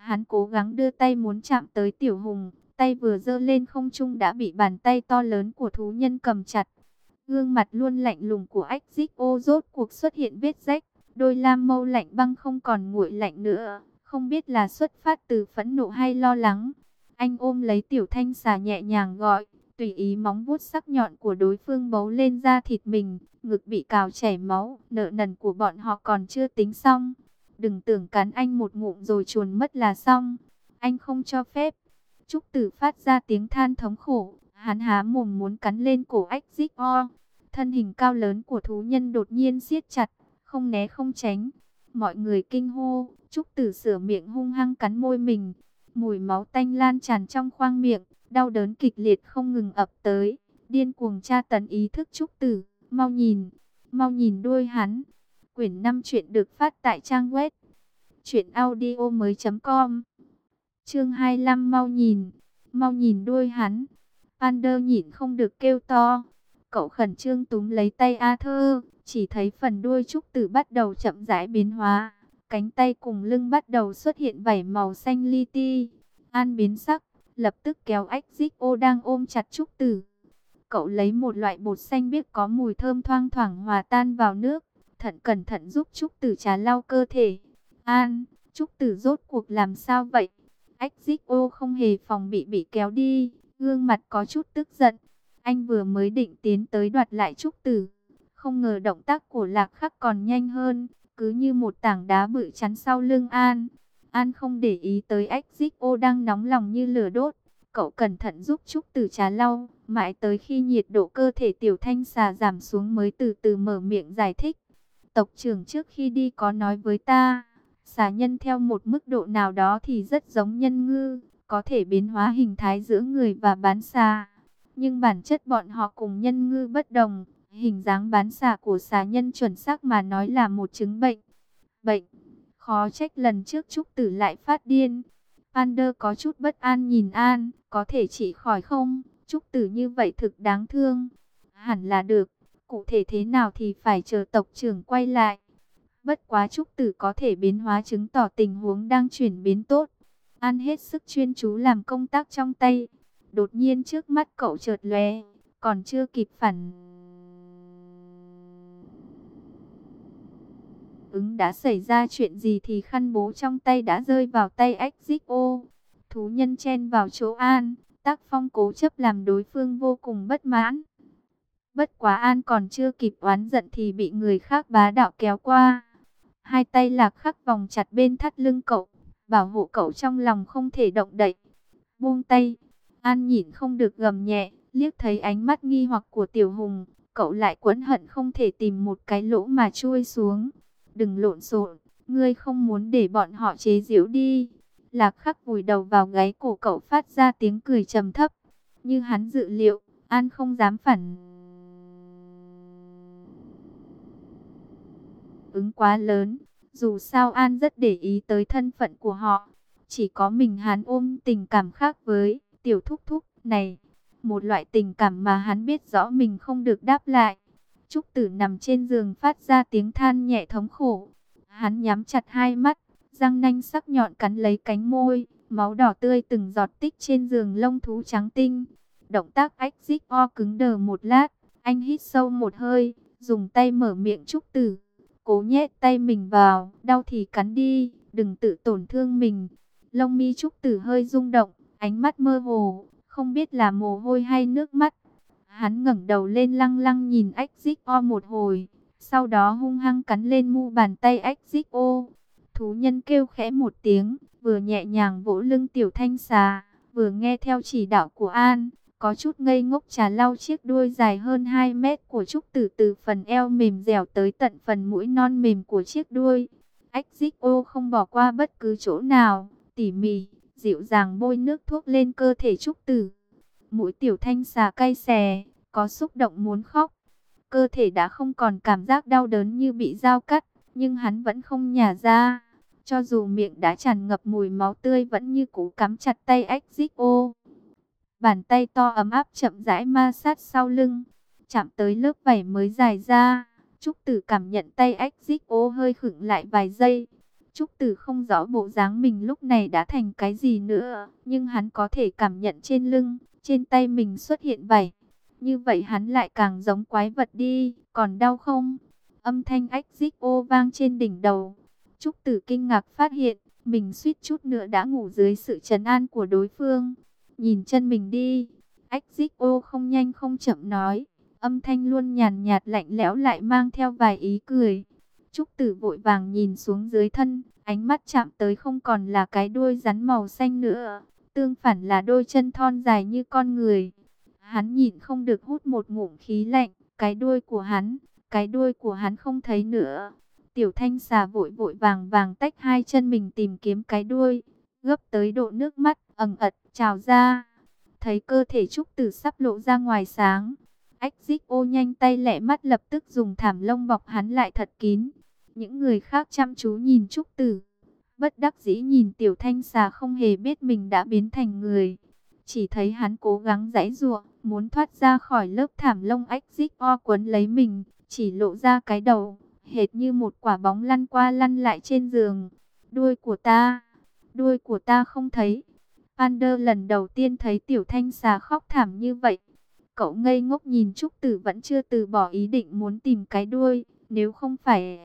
Hắn cố gắng đưa tay muốn chạm tới Tiểu Hùng, tay vừa giơ lên không trung đã bị bàn tay to lớn của thú nhân cầm chặt. Gương mặt luôn lạnh lùng của ách dích ô rốt cuộc xuất hiện vết rách, đôi lam mâu lạnh băng không còn nguội lạnh nữa, không biết là xuất phát từ phẫn nộ hay lo lắng. Anh ôm lấy Tiểu Thanh xà nhẹ nhàng gọi, tùy ý móng vuốt sắc nhọn của đối phương bấu lên da thịt mình, ngực bị cào chảy máu, nợ nần của bọn họ còn chưa tính xong. Đừng tưởng cắn anh một ngụm rồi chuồn mất là xong, anh không cho phép. Trúc Tử phát ra tiếng than thống khổ, hắn há mồm muốn cắn lên cổ ách dích o. Thân hình cao lớn của thú nhân đột nhiên siết chặt, không né không tránh. Mọi người kinh hô, Trúc Tử sửa miệng hung hăng cắn môi mình. Mùi máu tanh lan tràn trong khoang miệng, đau đớn kịch liệt không ngừng ập tới. Điên cuồng tra tấn ý thức Trúc Tử, mau nhìn, mau nhìn đuôi hắn. Quyển năm truyện được phát tại trang web truyện audio mới chấm com. Chương hai mươi lăm mau nhìn, mau nhìn đuôi hắn. Pander nhịn không được kêu to. Cậu khẩn trương túm lấy tay Arthur, chỉ thấy phần đuôi Trúc Tử bắt đầu chậm rãi biến hóa. Cánh tay cùng lưng bắt đầu xuất hiện vảy màu xanh li ti. An biến sắc, lập tức kéo ách dích ô đang ôm chặt Trúc Tử. Cậu lấy một loại bột xanh biếc có mùi thơm thoang thoảng hòa tan vào nước. Thận cẩn thận giúp Trúc Tử trà lau cơ thể. An, Trúc Tử rốt cuộc làm sao vậy? Ách dích ô không hề phòng bị bị kéo đi, gương mặt có chút tức giận. Anh vừa mới định tiến tới đoạt lại Trúc Tử, không ngờ động tác của Lạc Khắc còn nhanh hơn, cứ như một tảng đá bự chắn sau lưng An. An không để ý tới ách dích ô đang nóng lòng như lửa đốt. Cậu cẩn thận giúp Trúc Tử trà lau, mãi tới khi nhiệt độ cơ thể Tiểu Thanh xà giảm xuống mới từ từ mở miệng giải thích. Tộc trưởng trước khi đi có nói với ta, xà nhân theo một mức độ nào đó thì rất giống nhân ngư, có thể biến hóa hình thái giữa người và bán xà. Nhưng bản chất bọn họ cùng nhân ngư bất đồng, hình dáng bán xà của xà nhân chuẩn xác mà nói là một chứng bệnh. Bệnh, khó trách lần trước Trúc Tử lại phát điên. Pander có chút bất an nhìn An, có thể trị khỏi không? Trúc Tử như vậy thực đáng thương. Hẳn là được, cụ thể thế nào thì phải chờ tộc trưởng quay lại. Bất quá Trúc Tử có thể biến hóa chứng tỏ tình huống đang chuyển biến tốt. An hết sức chuyên chú làm công tác trong tay. Đột nhiên trước mắt cậu chợt lóe, còn chưa kịp phản ứng đã xảy ra chuyện gì thì khăn bố trong tay đã rơi vào tay ách dích ô. Thú nhân chen vào chỗ An, tác phong cố chấp làm đối phương vô cùng bất mãn. Bất quá An còn chưa kịp oán giận thì bị người khác bá đạo kéo qua. Hai tay Lạc Khắc vòng chặt bên thắt lưng cậu, bảo hộ cậu trong lòng không thể động đậy. Buông tay, An nhịn không được gầm nhẹ, liếc thấy ánh mắt nghi hoặc của Tiểu Hùng, cậu lại quẫn hận không thể tìm một cái lỗ mà chui xuống. Đừng lộn xộn, ngươi không muốn để bọn họ chế giễu đi. Lạc Khắc vùi đầu vào gáy cổ cậu phát ra tiếng cười trầm thấp. Như hắn dự liệu, An không dám phản ứng quá lớn. Dù sao An rất để ý tới thân phận của họ. Chỉ có mình hắn ôm tình cảm khác với Tiểu Thúc Thúc này. Một loại tình cảm mà hắn biết rõ mình không được đáp lại. Trúc Tử nằm trên giường phát ra tiếng than nhẹ thống khổ. Hắn nhắm chặt hai mắt, răng nanh sắc nhọn cắn lấy cánh môi. Máu đỏ tươi từng giọt tích trên giường lông thú trắng tinh. Động tác ách dích o cứng đờ một lát. Anh hít sâu một hơi, dùng tay mở miệng Trúc Tử. Cố nhét tay mình vào, đau thì cắn đi, đừng tự tổn thương mình. Lông mi Trúc Tử hơi rung động, ánh mắt mơ hồ, không biết là mồ hôi hay nước mắt. Hắn ngẩng đầu lên lăng lăng nhìn ách dích o một hồi, sau đó hung hăng cắn lên mu bàn tay ách dích ô. Thú nhân kêu khẽ một tiếng, vừa nhẹ nhàng vỗ lưng Tiểu Thanh xà, vừa nghe theo chỉ đạo của An. Có chút ngây ngốc trà lau chiếc đuôi dài hơn hai mét của Trúc Tử từ phần eo mềm dẻo tới tận phần mũi non mềm của chiếc đuôi. Ách dích ô không bỏ qua bất cứ chỗ nào, tỉ mỉ, dịu dàng bôi nước thuốc lên cơ thể Trúc Tử. Mũi Tiểu Thanh xà cay xè, có xúc động muốn khóc. Cơ thể đã không còn cảm giác đau đớn như bị dao cắt, nhưng hắn vẫn không nhả ra. Cho dù miệng đã tràn ngập mùi máu tươi vẫn như cũ cắm chặt tay ách dích ô. Bàn tay to ấm áp chậm rãi ma sát sau lưng, chạm tới lớp vảy mới dài ra. Trúc Tử cảm nhận tay ách dích ô hơi khựng lại vài giây. Trúc Tử không rõ bộ dáng mình lúc này đã thành cái gì nữa, nhưng hắn có thể cảm nhận trên lưng, trên tay mình xuất hiện vảy. Như vậy hắn lại càng giống quái vật đi, còn đau không? Âm thanh ách dích ô vang trên đỉnh đầu. Trúc Tử kinh ngạc phát hiện, mình suýt chút nữa đã ngủ dưới sự trấn an của đối phương. Nhìn chân mình đi. Ách dích ô không nhanh không chậm nói. Âm thanh luôn nhàn nhạt lạnh lẽo lại mang theo vài ý cười. Trúc Tử vội vàng nhìn xuống dưới thân, ánh mắt chạm tới không còn là cái đuôi rắn màu xanh nữa, tương phản là đôi chân thon dài như con người. Hắn nhịn không được hút một ngụm khí lạnh, cái đuôi của hắn, cái đuôi của hắn không thấy nữa. Tiểu Thanh xà vội vội vàng vàng tách hai chân mình tìm kiếm cái đuôi, gấp tới độ nước mắt ẩn ật trào ra. Thấy cơ thể Trúc Tử sắp lộ ra ngoài sáng, ách dích ô nhanh tay lẹ mắt lập tức dùng thảm lông bọc hắn lại thật kín. Những người khác chăm chú nhìn Trúc Tử, bất đắc dĩ nhìn Tiểu Thanh xà không hề biết mình đã biến thành người. Chỉ thấy hắn cố gắng giãy giụa, muốn thoát ra khỏi lớp thảm lông ách dích o quấn lấy mình, chỉ lộ ra cái đầu, hệt như một quả bóng lăn qua lăn lại trên giường. Đuôi của ta, đuôi của ta không thấy. Pander lần đầu tiên thấy Tiểu Thanh xà khóc thảm như vậy. Cậu ngây ngốc nhìn Trúc Tử vẫn chưa từ bỏ ý định muốn tìm cái đuôi, nếu không phải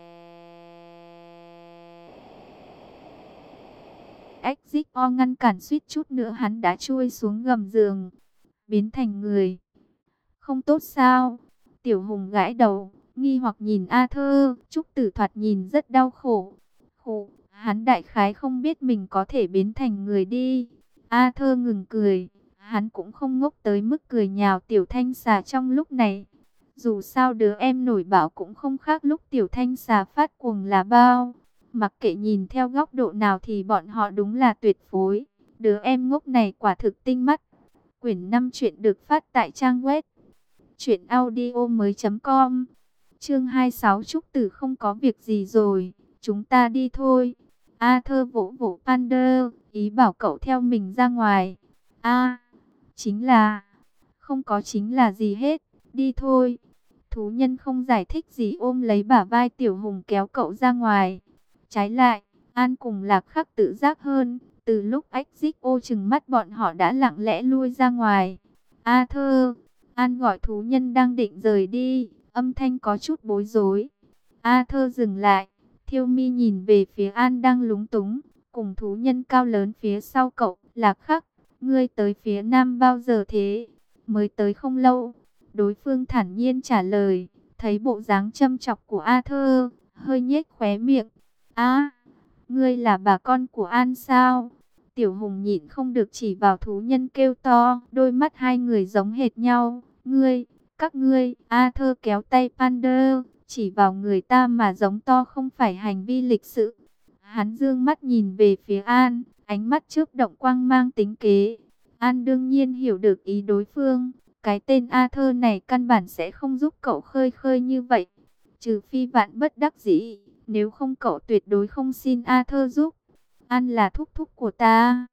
ách dích o ngăn cản suýt chút nữa hắn đã chui xuống gầm giường, biến thành người. Không tốt sao? Tiểu Hùng gãi đầu, nghi hoặc nhìn A Thơ. Trúc Tử thoạt nhìn rất đau khổ. Khổ, hắn đại khái không biết mình có thể biến thành người đi. A Thơ ngừng cười, hắn cũng không ngốc tới mức cười nhào Tiểu Thanh xà trong lúc này. Dù sao đứa em nổi bạo cũng không khác lúc Tiểu Thanh xà phát cuồng là bao. Mặc kệ nhìn theo góc độ nào thì bọn họ đúng là tuyệt phối. Đứa em ngốc này quả thực tinh mắt. Quyển năm chuyện được phát tại trang web truyện audio mới chấm com. Chương hai mươi sáu Trúc Tử không có việc gì rồi, chúng ta đi thôi. A Thơ vỗ vỗ Pander, ý bảo cậu theo mình ra ngoài. A, chính là, không có chính là gì hết, đi thôi. Thú nhân không giải thích gì ôm lấy bả vai Tiểu Hùng kéo cậu ra ngoài. Trái lại, An cùng Lạc Khắc tự giác hơn, từ lúc ách dích ô chừng mắt bọn họ đã lặng lẽ lui ra ngoài. A Thơ, An gọi thú nhân đang định rời đi, âm thanh có chút bối rối. A Thơ dừng lại, Thiêu Mi nhìn về phía An đang lúng túng, cùng thú nhân cao lớn phía sau cậu. Lạc Khắc, ngươi tới phía nam bao giờ thế? Mới tới không lâu. Đối phương thản nhiên trả lời, thấy bộ dáng châm chọc của A Thơ, hơi nhếch khóe miệng. A, ngươi là bà con của An sao? Tiểu Hùng nhịn không được chỉ vào thú nhân kêu to, đôi mắt hai người giống hệt nhau. Ngươi, các ngươi, A Thơ kéo tay Pander, chỉ vào người ta mà giống to không phải hành vi lịch sự. Hắn dương mắt nhìn về phía An, ánh mắt chớp động quang mang tính kế. An đương nhiên hiểu được ý đối phương, cái tên A Thơ này căn bản sẽ không giúp cậu khơi khơi như vậy. Trừ phi vạn bất đắc dĩ, nếu không cậu tuyệt đối không xin A Thơ giúp. An là thúc thúc của ta.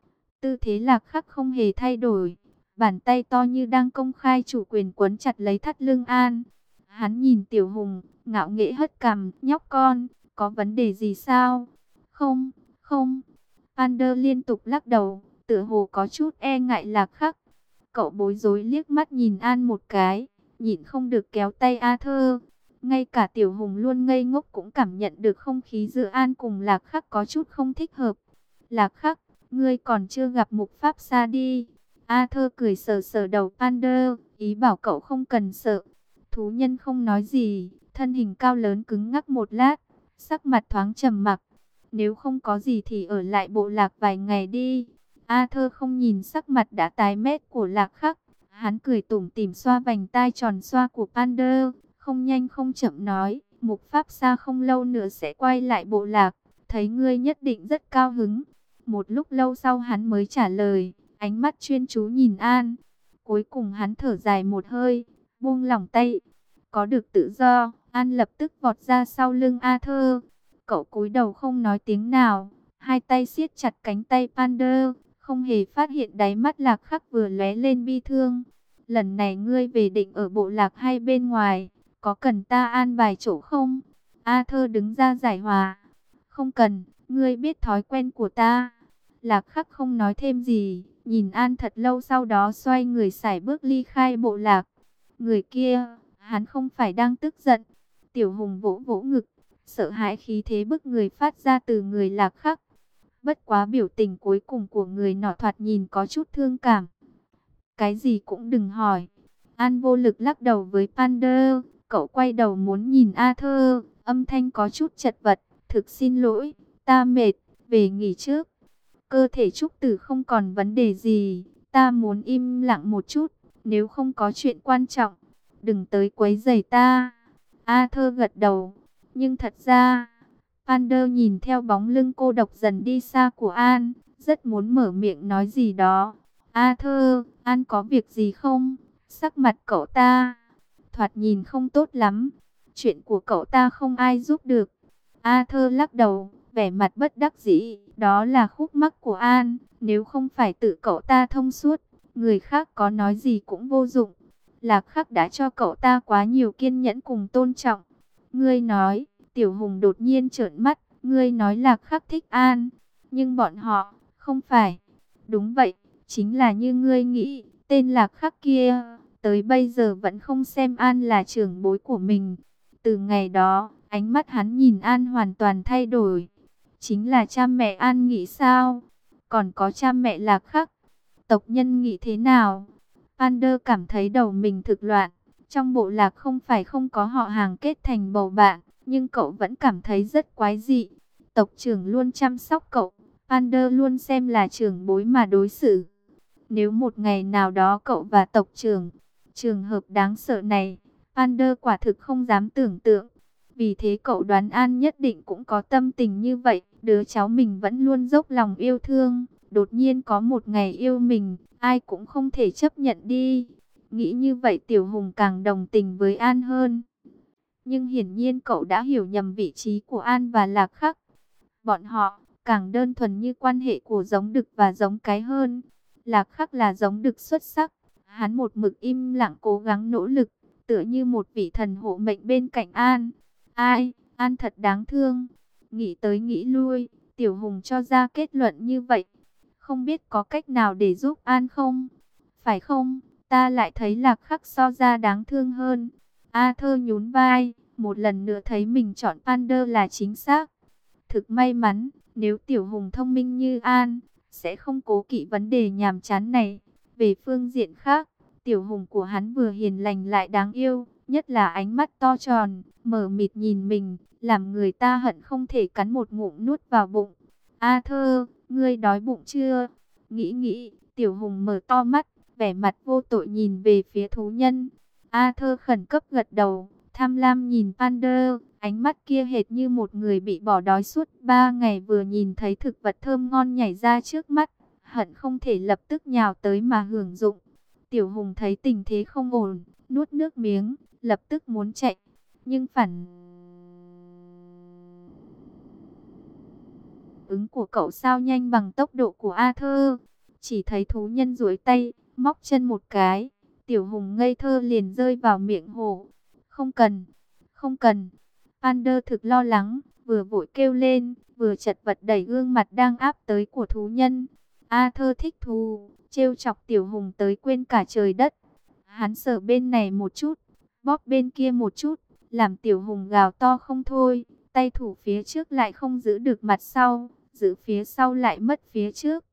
Tư thế Lạc Khắc không hề thay đổi, bàn tay to như đang công khai chủ quyền quấn chặt lấy thắt lưng An. Hắn nhìn Tiểu Hùng, ngạo nghễ hất cằm, nhóc con, có vấn đề gì sao? Không, không. Pander liên tục lắc đầu, tựa hồ có chút e ngại Lạc Khắc. Cậu bối rối liếc mắt nhìn An một cái, nhịn không được kéo tay A Thơ. Ngay cả Tiểu Hùng luôn ngây ngốc cũng cảm nhận được không khí giữa An cùng Lạc Khắc có chút không thích hợp. Lạc Khắc, ngươi còn chưa gặp Mục Pháp Sa đi. A Thơ cười sờ sờ đầu Pander, ý bảo cậu không cần sợ. Thú nhân không nói gì, thân hình cao lớn cứng ngắc một lát, sắc mặt thoáng trầm mặc. Nếu không có gì thì ở lại bộ lạc vài ngày đi. A Thơ không nhìn sắc mặt đã tái mét của Lạc Khắc, hắn cười tủm tỉm xoa vành tai tròn xoa của Pander, không nhanh không chậm nói, Mục Pháp Sa không lâu nữa sẽ quay lại bộ lạc, thấy ngươi nhất định rất cao hứng. Một lúc lâu sau hắn mới trả lời, ánh mắt chuyên chú nhìn An. Cuối cùng hắn thở dài một hơi, buông lỏng tay. Có được tự do, An lập tức vọt ra sau lưng A Thơ. Cậu cúi đầu không nói tiếng nào, hai tay siết chặt cánh tay Pander, không hề phát hiện đáy mắt Lạc Khắc vừa lóe lên bi thương. Lần này ngươi về định ở bộ lạc hay bên ngoài, có cần ta an bài chỗ không? A Thơ đứng ra giải hòa. Không cần, ngươi biết thói quen của ta. Lạc Khắc không nói thêm gì, nhìn An thật lâu sau đó xoay người sải bước ly khai bộ lạc. Người kia, hắn không phải đang tức giận. Tiểu Hùng vỗ vỗ ngực, sợ hãi khí thế bức người phát ra từ người Lạc Khắc. Bất quá biểu tình cuối cùng của người nọ thoạt nhìn có chút thương cảm. Cái gì cũng đừng hỏi. An vô lực lắc đầu với Pander. Cậu quay đầu muốn nhìn Arthur, âm thanh có chút chật vật. Thực xin lỗi, ta mệt, về nghỉ trước. Cơ thể Trúc Tử không còn vấn đề gì, ta muốn im lặng một chút, nếu không có chuyện quan trọng, đừng tới quấy rầy ta. Arthur gật đầu, nhưng thật ra, Pander nhìn theo bóng lưng cô độc dần đi xa của An, rất muốn mở miệng nói gì đó. Arthur, An có việc gì không? Sắc mặt cậu ta, thoạt nhìn không tốt lắm, chuyện của cậu ta không ai giúp được. Arthur lắc đầu, vẻ mặt bất đắc dĩ, đó là khúc mắc của An, nếu không phải tự cậu ta thông suốt, người khác có nói gì cũng vô dụng. Lạc Khắc đã cho cậu ta quá nhiều kiên nhẫn cùng tôn trọng. Ngươi nói, Tiểu Hùng đột nhiên trợn mắt, ngươi nói Lạc Khắc thích An, nhưng bọn họ, không phải. Đúng vậy, chính là như ngươi nghĩ, tên Lạc Khắc kia, tới bây giờ vẫn không xem An là trưởng bối của mình. Từ ngày đó, ánh mắt hắn nhìn An hoàn toàn thay đổi. Chính là cha mẹ An nghĩ sao? Còn có cha mẹ Lạc Khắc, tộc nhân nghĩ thế nào? Pander cảm thấy đầu mình thực loạn. Trong bộ lạc không phải không có họ hàng kết thành bầu bạn, nhưng cậu vẫn cảm thấy rất quái dị. Tộc trưởng luôn chăm sóc cậu, Pander luôn xem là trưởng bối mà đối xử. Nếu một ngày nào đó cậu và tộc trưởng, trường hợp đáng sợ này, Pander quả thực không dám tưởng tượng. Vì thế cậu đoán An nhất định cũng có tâm tình như vậy. Đứa cháu mình vẫn luôn dốc lòng yêu thương, đột nhiên có một ngày yêu mình, ai cũng không thể chấp nhận đi. Nghĩ như vậy Tiểu Hùng càng đồng tình với An hơn. Nhưng hiển nhiên cậu đã hiểu nhầm vị trí của An và Lạc Khắc. Bọn họ càng đơn thuần như quan hệ của giống đực và giống cái hơn. Lạc Khắc là giống đực xuất sắc, hắn một mực im lặng cố gắng nỗ lực, tựa như một vị thần hộ mệnh bên cạnh An. Ai, An thật đáng thương. Nghĩ tới nghĩ lui, Tiểu Hùng cho ra kết luận như vậy. Không biết có cách nào để giúp An không? Phải không? Ta lại thấy Lạc Khắc so ra đáng thương hơn. Arthur nhún vai, một lần nữa thấy mình chọn Pander là chính xác. Thực may mắn, nếu Tiểu Hùng thông minh như An, sẽ không cố kỵ vấn đề nhàm chán này. Về phương diện khác, Tiểu Hùng của hắn vừa hiền lành lại đáng yêu, nhất là ánh mắt to tròn, mờ mịt nhìn mình, làm người ta hận không thể cắn một ngụm nuốt vào bụng. Arthur, ngươi đói bụng chưa? Nghĩ nghĩ, Tiểu Hùng mở to mắt, vẻ mặt vô tội nhìn về phía thú nhân. Arthur khẩn cấp gật đầu, tham lam nhìn Pander, ánh mắt kia hệt như một người bị bỏ đói suốt ba ngày vừa nhìn thấy thực vật thơm ngon nhảy ra trước mắt, hận không thể lập tức nhào tới mà hưởng dụng. Tiểu Hùng thấy tình thế không ổn, nuốt nước miếng, lập tức muốn chạy, nhưng phản ứng của cậu sao nhanh bằng tốc độ của Arthur. Chỉ thấy thú nhân duỗi tay, móc chân một cái, Tiểu Hùng ngây thơ liền rơi vào miệng hổ. Không cần, không cần. Pander thực lo lắng, vừa vội kêu lên, vừa chật vật đẩy gương mặt đang áp tới của thú nhân. Arthur thích thú, trêu chọc Tiểu Hùng tới quên cả trời đất. Hắn sờ bên này một chút, bóp bên kia một chút, làm Tiểu Hùng gào to không thôi. Tay thủ phía trước lại không giữ được mặt sau, giữ phía sau lại mất phía trước.